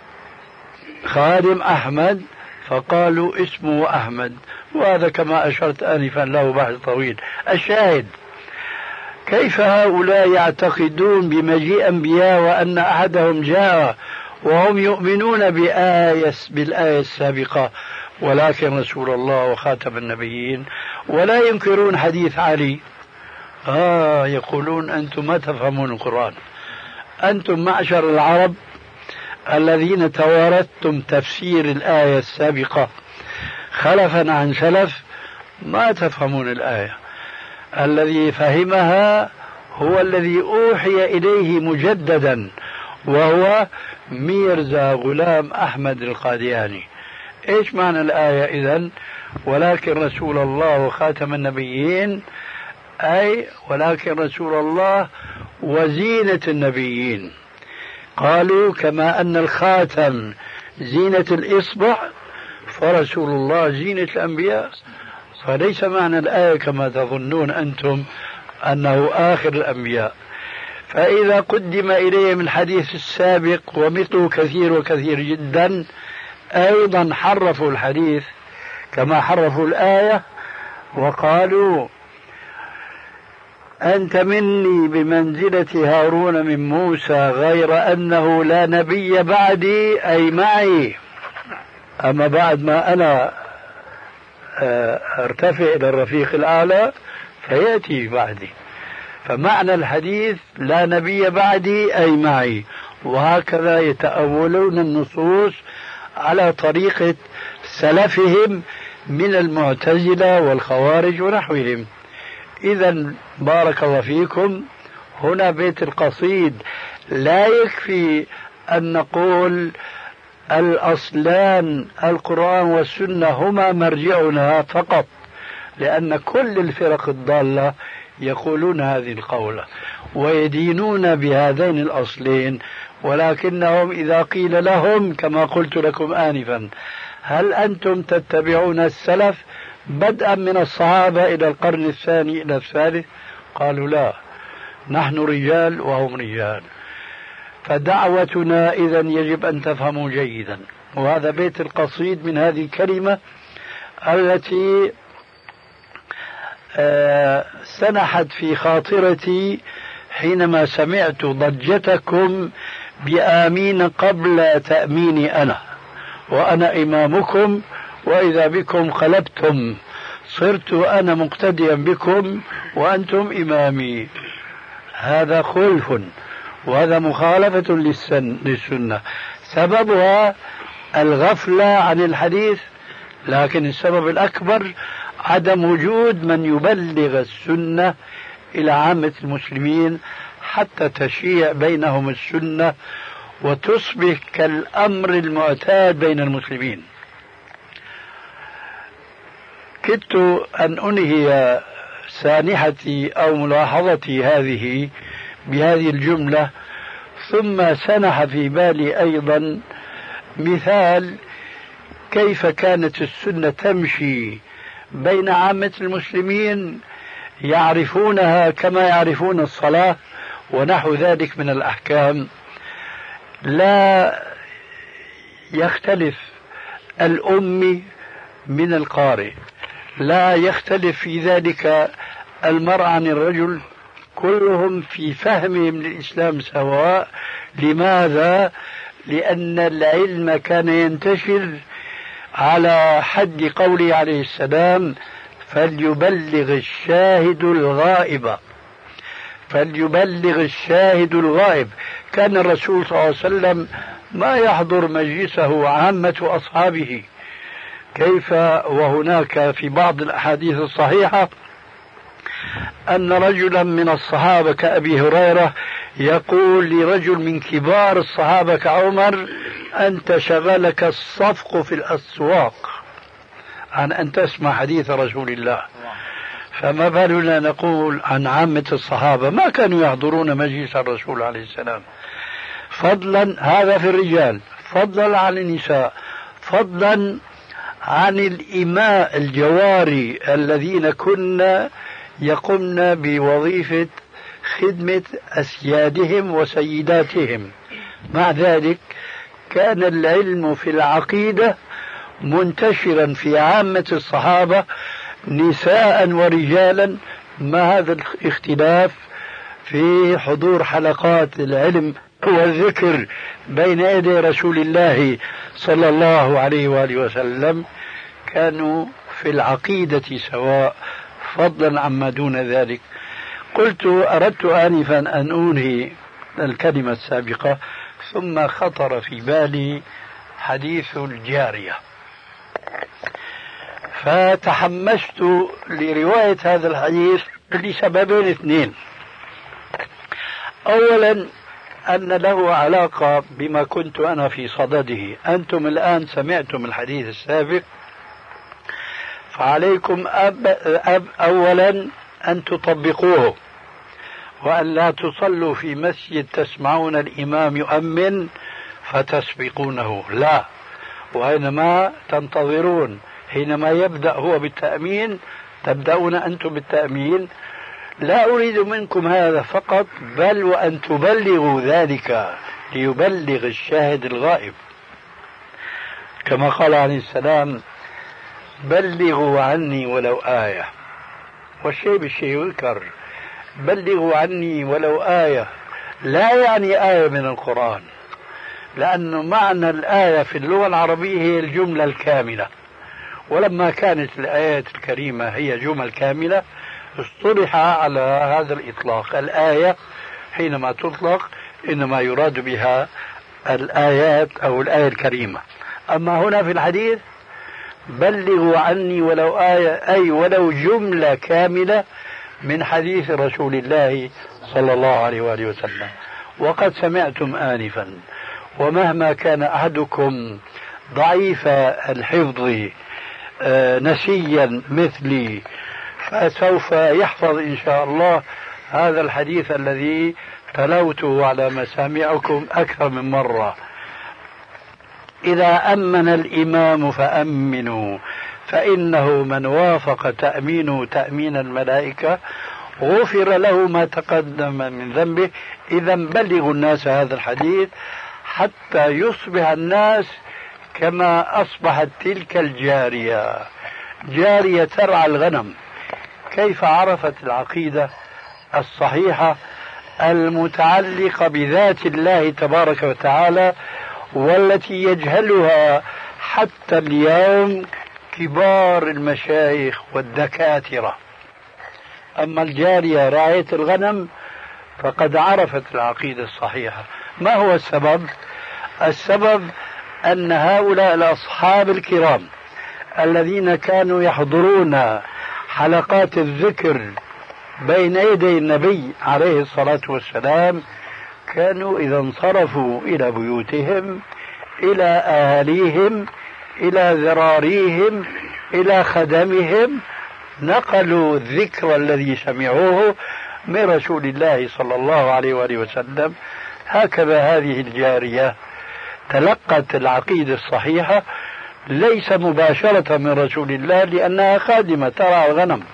[SPEAKER 3] خادم أحمد، فقالوا اسمه أحمد، وهذا كما أشرت آنفا له بحث طويل. الشاهد كيف هؤلاء يعتقدون بمجيء أنبياء وأن أحدهم جاء وهم يؤمنون بآية بالآية السابقة ولكن رسول الله وخاتم النبيين، ولا ينكرون حديث علي. آه يقولون أنتم ما تفهمون القرآن، أنتم معشر العرب الذين توارثتم تفسير الآية السابقة خلفا عن سلف ما تفهمون الآية. الذي فهمها هو الذي أوحي إليه مجددا، وهو ميرزا غلام أحمد القادياني. إيش معنى الآية إذن؟ ولكن رسول الله وخاتم النبيين، أي ولكن رسول الله وزينة النبيين. قالوا كما أن الخاتم زينة الإصبع فرسول الله زينة الأنبياء، فليس معنى الآية كما تظنون أنتم أنه آخر الأنبياء. فإذا قدم إليهم الحديث السابق ومثله كثير وكثير جدا، أيضا حرفوا الحديث كما حرفوا الآية وقالوا أنت مني بمنزلة هارون من موسى غير أنه لا نبي بعدي أي معي، أما بعد ما أنا ارتفع إلى الرفيق الأعلى فيأتي بعدي. فمعنى الحديث لا نبي بعدي أي معي. وهكذا يتأولون النصوص على طريقة سلفهم من المعتزلة والخوارج ونحوهم. إذن بارك الله فيكم، هنا بيت القصيد لا يكفي أن نقول الأصلان القرآن والسنة هما مرجعنا فقط، لأن كل الفرق الضالة يقولون هذه القولة ويدينون بهذين الأصلين، ولكنهم إذا قيل لهم كما قلت لكم آنفا هل أنتم تتبعون السلف بدءا من الصحابة إلى القرن الثاني إلى الثالث، قالوا لا، نحن رجال وهم رجال. فدعوتنا إذن يجب أن تفهموا جيدا. وهذا بيت القصيد من هذه الكلمة التي آه سنحت في خاطرتي حينما سمعت ضجتكم بآمين قبل تأميني أنا، وأنا إمامكم، وإذا بكم قلبتم، صرت أنا مقتديا بكم وأنتم إمامي. هذا خلف، وهذا مخالفة للسنة، سببها الغفلة عن الحديث، لكن السبب الأكبر عدم وجود من يبلغ السنة إلى عامة المسلمين حتى تشيع بينهم السنة وتصبح كالأمر المعتاد بين المسلمين. كدت أن أنهي سانحتي أو ملاحظتي هذه بهذه الجملة، ثم سنح في بالي أيضا مثال كيف كانت السنة تمشي بين عامة المسلمين يعرفونها كما يعرفون الصلاة ونحو ذلك من الأحكام. لا يختلف الأمي من القارئ، لا يختلف في ذلك المرء عن الرجل، كلهم في فهمهم للإسلام سواء. لماذا؟ لأن العلم كان ينتشر على حد قوله عليه السلام: فليبلغ الشاهد الغائب، فليبلغ الشاهد الغائب. كان الرسول صلى الله عليه وسلم ما يحضر مجلسه عامة أصحابه، كيف وهناك في بعض الأحاديث الصحيحة أن رجلا من الصحابة كأبي هريرة يقول لرجل من كبار الصحابة كعمر: أنت شغلك الصفق في الأسواق عن أن تسمع حديث رسول الله، فما بالنا نقول عن عامة الصحابة ما كانوا يحضرون مجلس الرسول عليه السلام. فضلا هذا في الرجال، فضلا عن النساء، فضلا عن الإماء الجواري الذين كنا يقمن بوظيفة خدمة أسيادهم وسيداتهم. مع ذلك كان العلم في العقيدة منتشرا في عامة الصحابة نساء ورجالا، ما هذا الاختلاف في حضور حلقات العلم والذكر بين يدي رسول الله صلى الله عليه وآله وسلم. كانوا في العقيدة سواء، فضلا عما دون ذلك. قلت أردت آنفا أن أنهي الكلمة السابقة، ثم خطر في بالي حديث الجارية، فتحمست لرواية هذا الحديث لسببين اثنين. أولا أن له علاقة بما كنت أنا في صدده. أنتم الآن سمعتم الحديث السابق، فعليكم أب أب أولا أن تطبقوه، وأن لا تصلوا في مسجد تسمعون الإمام يؤمن فتسبقونه، لا، وإنما تنتظرون حينما يبدأ هو بالتأمين تبدأون أنتم بالتأمين. لا أريد منكم هذا فقط، بل وأن تبلغوا ذلك ليبلغ الشاهد الغائب، كما قال عليه السلام: بلغوا عني ولو آية. والشيء بالشيء يذكر، بلغوا عني ولو آية لا يعني آية من القرآن، لأن معنى الآية في اللغة العربية هي الجملة الكاملة، ولما كانت الآيات الكريمة هي جمل كاملة اصطلح على هذا الإطلاق. الآية حينما تطلق إنما يراد بها الآيات أو الآية الكريمة. أما هنا في الحديث بلغوا عني ولو آية، أي ولو جملة كاملة من حديث رسول الله صلى الله عليه وآله وسلم. وقد سمعتم آنفا، ومهما كان أحدكم ضعيف الحفظ نسيا مثلي فسوف يحفظ إن شاء الله هذا الحديث الذي تلوته على مسامعكم أكثر من مرة: إذا أمن الإمام فأمنوا، فإنه من وافق تأمينه تأمين الملائكة غفر له ما تقدم من ذنبه. إذا بلغوا الناس هذا الحديث حتى يصبح الناس كما أصبحت تلك الجارية، جارية ترعى الغنم. كيف عرفت العقيدة الصحيحة المتعلقة بذات الله تبارك وتعالى، والتي يجهلها حتى اليوم كبار المشايخ والدكاترة. أما الجارية راعية الغنم فقد عرفت العقيدة الصحيحة. ما هو السبب؟ السبب أن هؤلاء الأصحاب الكرام الذين كانوا يحضرون حلقات الذكر بين يدي النبي عليه الصلاة والسلام كانوا إذا انصرفوا إلى بيوتهم، إلى أهاليهم، إلى ذراريهم، إلى خدمهم، نقلوا الذكر الذي سمعوه من رسول الله صلى الله عليه وآله وسلم. هكذا هذه الجارية تلقت العقيدة الصحيحة ليس مباشرة من رسول الله لأنها خادمة ترعى الغنم،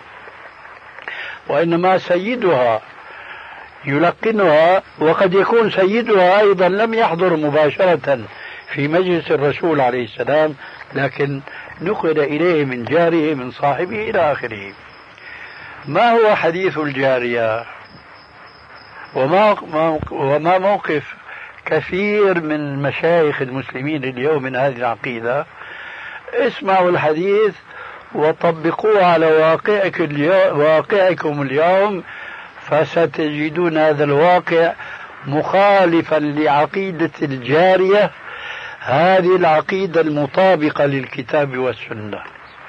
[SPEAKER 3] وإنما سيدها يلقنها، وقد يكون سيدها أيضا لم يحضر مباشرة في مجلس الرسول عليه السلام، لكن نقل إليه من جاره من صاحبه إلى آخره. ما هو حديث الجارية؟ وما وما موقف كثير من مشايخ المسلمين اليوم من هذه العقيدة؟ اسمعوا الحديث وطبقوه على واقعك اليوم واقعكم اليوم، فستجدون هذا الواقع مخالفا لعقيدة الجارية، هذه العقيدة المطابقة للكتاب والسنة.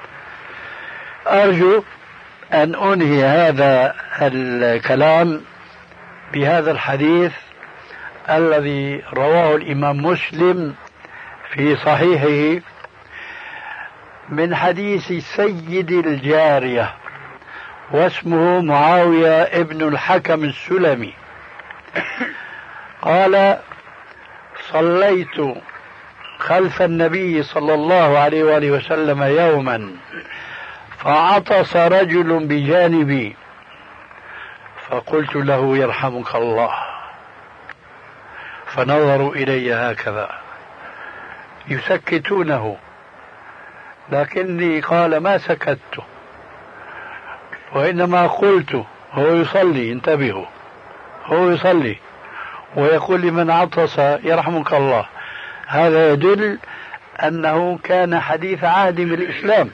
[SPEAKER 3] أرجو أن أنهي هذا الكلام بهذا الحديث الذي رواه الإمام مسلم في صحيحه من حديث سيد الجارية، واسمه معاوية ابن الحكم السلمي، قال: صليت خلف النبي صلى الله عليه وآله وسلم يوما فعطس رجل بجانبي فقلت له: يرحمك الله. فنظروا إلي هكذا يسكتونه، لكني قال ما سكت، وإنما قلت: هو يصلي، انتبهوا، هو يصلي ويقول لمن عطس يرحمك الله. هذا يدل أنه كان حديث عهد بالإسلام.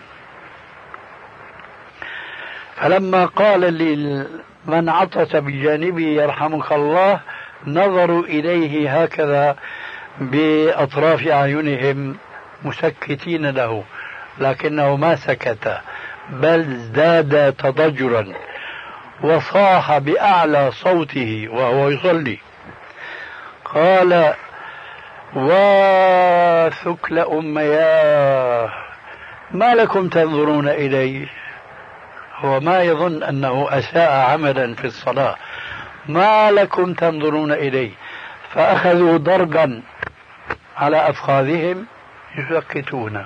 [SPEAKER 3] فلما قال لمن عطس بجانبه يرحمك الله نظروا إليه هكذا بأطراف أعينهم مسكتين له، لكنه ما سكت بل ازداد تضجرا وصاح بأعلى صوته وهو يصلي، قال: وثكل أمياه ما لكم تنظرون إليه؟ هو ما يظن أنه أساء عملا في الصلاة. ما لكم تنظرون إليه؟ فأخذوا ضربا على أفخاذهم يسكتونه.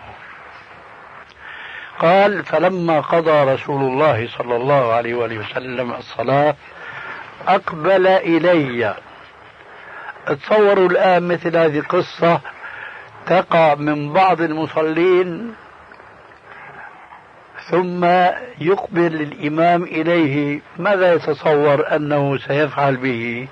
[SPEAKER 3] قال: فلما قضى رسول الله صلى الله عليه وآله وسلم الصلاة أقبل إلي. تصوروا الآن مثل هذه قصة تقع من بعض المصلين، ثم يقبل الإمام إليه، ماذا يتصور أنه سيفعل به؟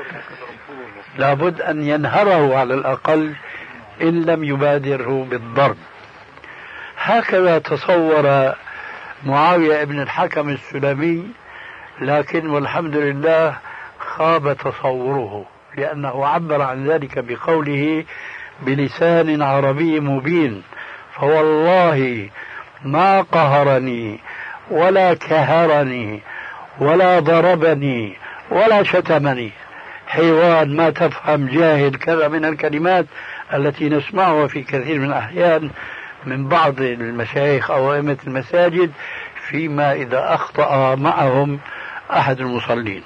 [SPEAKER 3] لابد أن ينهره على الأقل إن لم يبادره بالضرب. هكذا تصور معاوية ابن الحكم السلمي، لكن والحمد لله خاب تصوره، لأنه عبر عن ذلك بقوله بلسان عربي مبين: فوالله ما قهرني ولا كهرني ولا ضربني ولا شتمني. حيوان ما تفهم، جاهل، كذا من الكلمات التي نسمعها في كثير من الأحيان من بعض المشايخ أو أئمة المساجد فيما إذا أخطأ معهم أحد المصلين.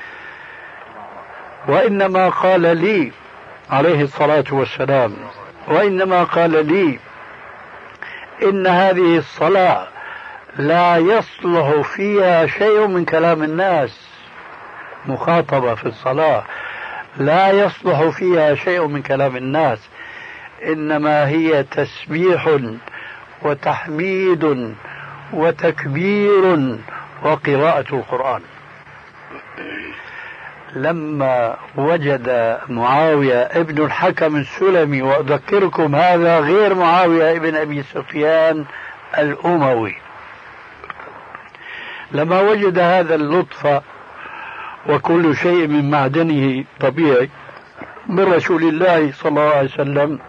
[SPEAKER 3] وإنما قال لي عليه الصلاة والسلام وإنما قال لي إن هذه الصلاة لا يصلح فيها شيء من كلام الناس، مخاطبة في الصلاة لا يصلح فيها شيء من كلام الناس، إنما هي تسبيح وتحميد وتكبير وقراءة القرآن. لما وجد معاوية ابن الحكم السلمي، وأذكركم هذا غير معاوية ابن أبي سفيان الأموي، لما وجد هذا اللطف وكل شيء من معدنه طبيعي من رسول الله صلى الله عليه وسلم،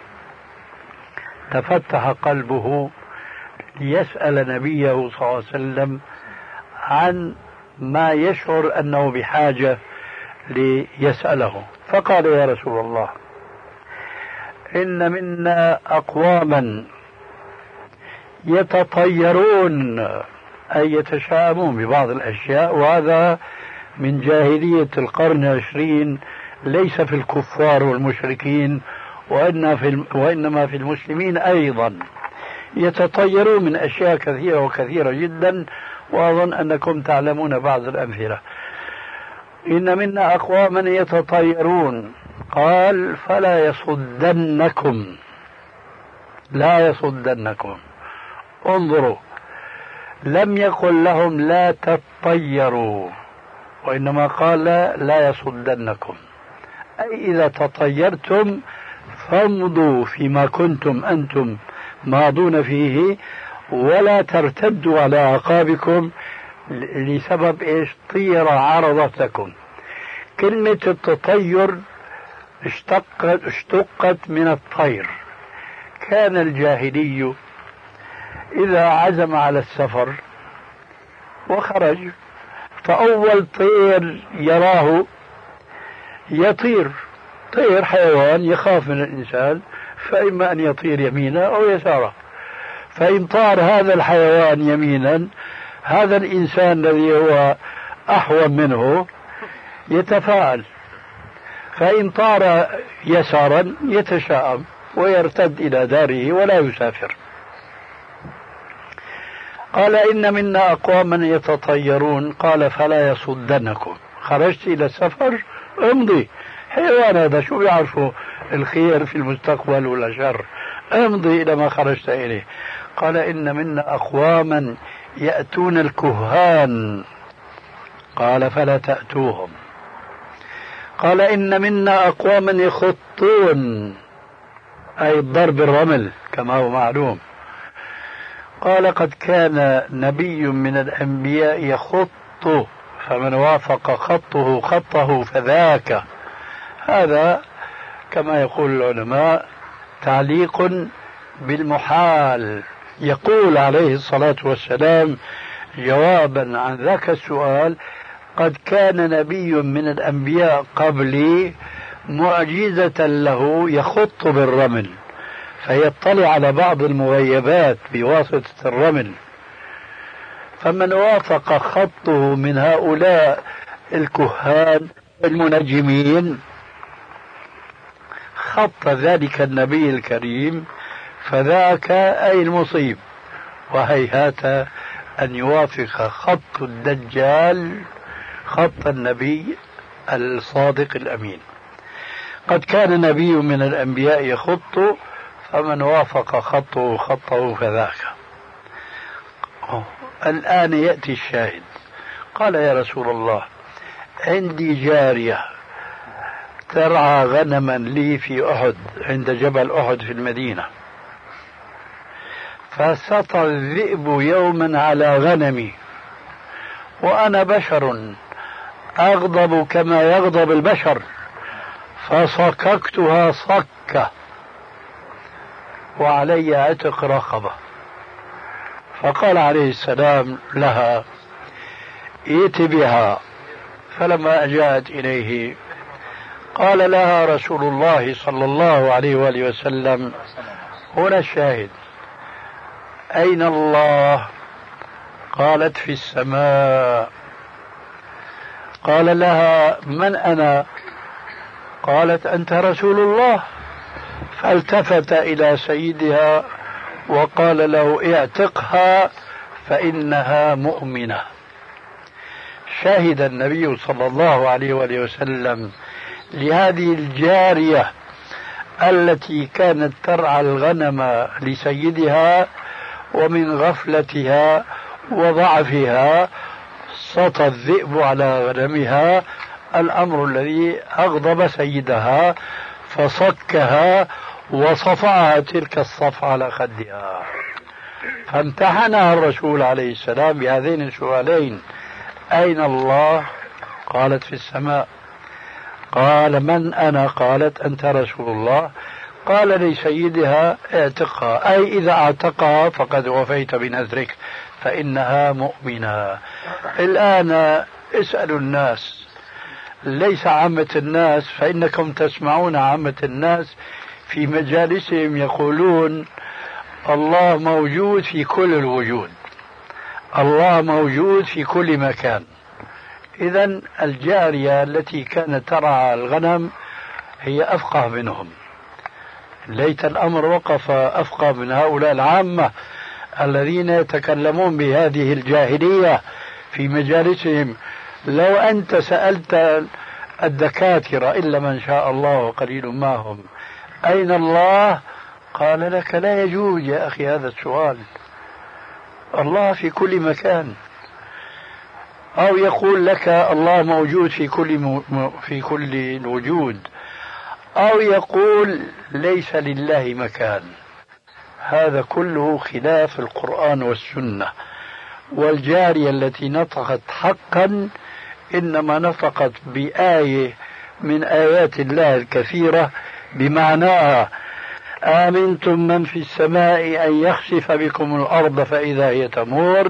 [SPEAKER 3] تفتح قلبه ليسأل نبيه صلى الله عليه وسلم عن ما يشعر أنه بحاجة ليسأله. فقال: يا رسول الله، إن منا أقواما يتطيرون، أي يتشاءمون ببعض الأشياء، وهذا من جاهلية القرن العشرين، ليس في الكفار والمشركين وإنما في المسلمين أيضا، يتطيرون من أشياء كثيرة وكثيرة جدا، وأظن أنكم تعلمون بعض الأمثلة. إن منا أقواما يتطيرون، قال: فلا يصدنكم، لا يصدنكم. انظروا، لم يقل لهم لا تطيروا، وإنما قال لا يصدنكم، أي إذا تطيرتم فامضوا فيما كنتم أنتم ماضون فيه، ولا ترتدوا على أعقابكم لسبب إيش؟ طيرة عرضت لكم. كلمة التطير اشتقت, اشتقت من الطير. كان الجاهلي إذا عزم على السفر وخرج، فأول طير يراه يطير، طير حيوان يخاف من الإنسان، فإما أن يطير يمينا أو يسارا، فإن طار هذا الحيوان يمينا، هذا الإنسان الذي هو أحوم منه يتفاعل، فإن طار يسارا يتشاءم ويرتد إلى داره ولا يسافر. قال: إن منا أقواما يتطيرون، قال: فلا يصدنكم. خرجت إلى السفر، امضي، حيوان هذا شو بيعرفوا الخير في المستقبل ولا شر، امضي إلى ما خرجت إليه. قال: إن منا أقواما يأتون الكهان، قال: فلا تأتوهم. قال: إن منا أقواما يخطون، أي ضرب الرمل كما هو معلوم. قال: قد كان نبي من الأنبياء يخط، فمن وافق خطه خطه فذاك. هذا كما يقول العلماء تعليق بالمحال. يقول عليه الصلاة والسلام جوابا عن ذاك السؤال: قد كان نبي من الأنبياء قبلي معجزة له يخط بالرمل، فيطلع على بعض المغيبات بواسطة الرمل، فمن وافق خطه من هؤلاء الكهان المنجمين خط ذلك النبي الكريم فذاك أي المصيب. وهيهات أن يوافق خط الدجال خط النبي الصادق الأمين. قد كان نبي من الأنبياء يخط، فمن وافق خطه خطه فذاك. الآن يأتي الشاهد. قال: يا رسول الله، عندي جارية ترعى غنما لي في أحد، عند جبل أحد في المدينة، فسطى الذئب يوما على غنمي، وأنا بشر أغضب كما يغضب البشر، فصككتها صكة وعلي عتق رقبة. فقال عليه السلام لها: ائت بها. فلما جاءت إليه قال لها رسول الله صلى الله عليه وآله وسلم: هنا الشاهد، أين الله؟ قالت: في السماء. قال لها: من أنا؟ قالت: أنت رسول الله. فالتفت إلى سيدها وقال له: اعتقها فإنها مؤمنة. شهد النبي صلى الله عليه وآله وسلم لهذه الجارية التي كانت ترعى الغنم لسيدها، ومن غفلتها وضعفها سطى الذئب على غنمها، الأمر الذي أغضب سيدها فصكها وصفعها تلك الصفعة على خدها. فامتحنها الرسول عليه السلام بهذين السؤالين: أين الله؟ قالت في السماء. قال: من أنا؟ قالت: أنت رسول الله. قال لسيدها: اعتقها، أي إذا اعتقها فقد وفيت بنذرك فإنها مؤمنة. الآن اسألوا الناس، ليس عامة الناس، فإنكم تسمعون عامة الناس في مجالسهم يقولون: الله موجود في كل الوجود، الله موجود في كل مكان. إذن الجارية التي كانت ترعى الغنم هي أفقه منهم. ليت الأمر وقف أفقه من هؤلاء العامة الذين يتكلمون بهذه الجاهلية في مجالسهم. لو أنت سألت الدكاترة إلا من شاء الله وقليل ما هم: أين الله؟ قال لك: لا يجوز يا أخي هذا السؤال، الله في كل مكان. أو يقول لك: الله موجود في كل م... في كل الوجود، أو يقول: ليس لله مكان. هذا كله خلاف القرآن والسنة. والجارية التي نطقت حقا إنما نطقت بآية من آيات الله الكثيرة بمعناها: آمنتم من في السماء أن يخسف بكم الأرض فإذا هي تمور،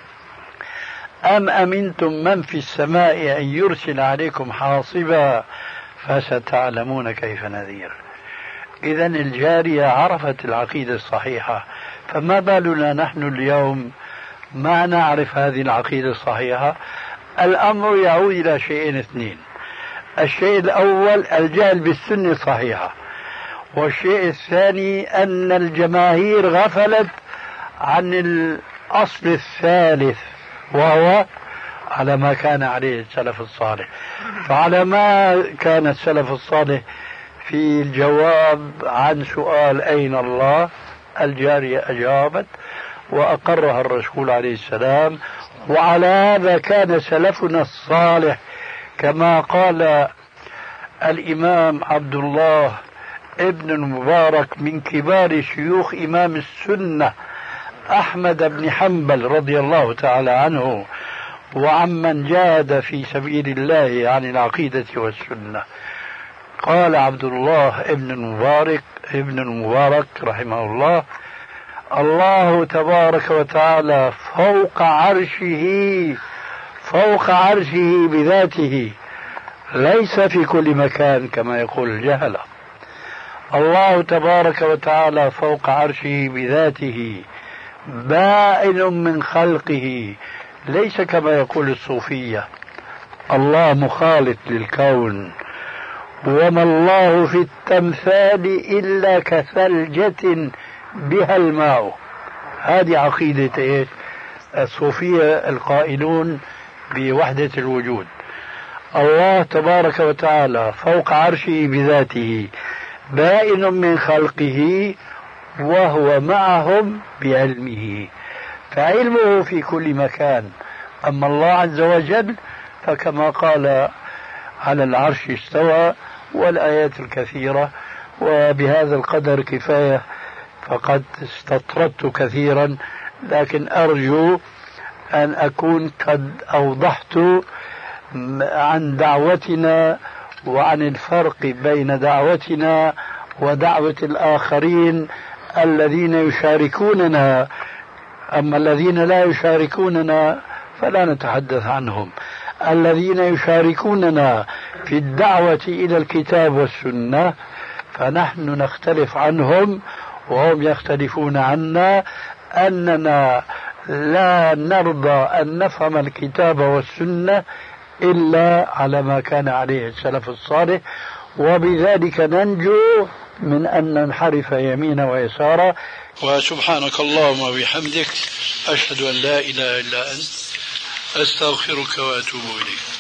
[SPEAKER 3] أم أمنتم من في السماء أن يرسل عليكم حاصبا فستعلمون كيف نذير. إذن الجارية عرفت العقيدة الصحيحة، فما بالنا نحن اليوم ما نعرف هذه العقيدة الصحيحة؟ الأمر يعود إلى شيئين اثنين: الشيء الأول الجهل بالسنة الصحيحة، والشيء الثاني أن الجماهير غفلت عن الأصل الثالث، وهو على ما كان عليه السلف الصالح. فعلى ما كان السلف الصالح في الجواب عن سؤال أين الله، الجارية أجابت وأقرها الرسول عليه السلام. وعلى هذا كان سلفنا الصالح، كما قال الإمام عبد الله ابن المبارك من كبار شيوخ إمام السنة أحمد بن حنبل رضي الله تعالى عنه، وعمن جاهد في سبيل الله عن العقيدة والسنة. قال عبد الله ابن المبارك ابن المبارك رحمه الله: الله تبارك وتعالى فوق عرشه، فوق عرشه بذاته، ليس في كل مكان كما يقول الجهلة. الله تبارك وتعالى فوق عرشه بذاته، بائن من خلقه، ليس كما يقول الصوفية الله مخالط للكون. وما الله في التمثال إلا كثلجة بها الماء. هذه عقيدة إيه؟ الصوفية القائلون بوحدة الوجود. الله تبارك وتعالى فوق عرشه بذاته، بائن من خلقه، وهو معهم بعلمه، فعلمه في كل مكان. أما الله عز وجل فكما قال: على العرش استوى، والآيات الكثيرة. وبهذا القدر كفاية، فقد استطردت كثيرا، لكن أرجو أن أكون قد أوضحت عن دعوتنا وعن الفرق بين دعوتنا ودعوة الآخرين الذين يشاركوننا. أما الذين لا يشاركوننا فلا نتحدث عنهم. الذين يشاركوننا في الدعوة إلى الكتاب والسنة فنحن نختلف عنهم وهم يختلفون عنا، أننا لا نرضى أن نفهم الكتاب والسنة إلا على ما كان عليه السلف الصالح، وبذلك ننجو من أن ننحرف يمينا ويسارا. وسبحانك اللهم وبحمدك أشهد أن لا إله إلا أنت أستغفرك وأتوب إليك.